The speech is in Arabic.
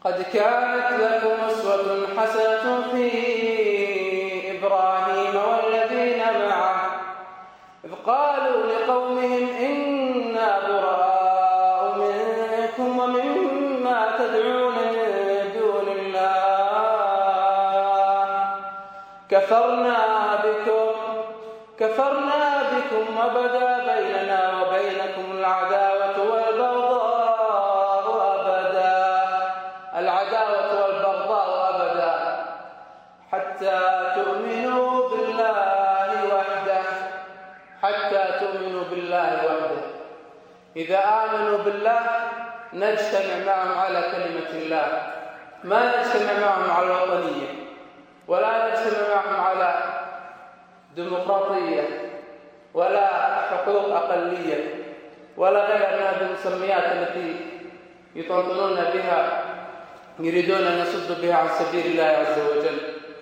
قد كانت لكم أسوة حسنة في إبراهيم والذين معه إذ قالوا لقومهم إنا براء منكم ومما تدعون من دون الله كفرنا بكم وبدا بيننا وبينكم العداوة والبغضاء أبدا حتى تؤمنوا بالله وحده إذا آمنوا بالله نجتمع معهم على كلمة الله، ما نجتمع معهم على الوطنية، ولا نجتمع معهم على ديمقراطية ولا حقوق أقلية ولا غيرها من هذه المسميات التي يطنطنون بها يريدون أن يصدوا بها عن سبيل الله عز وجل.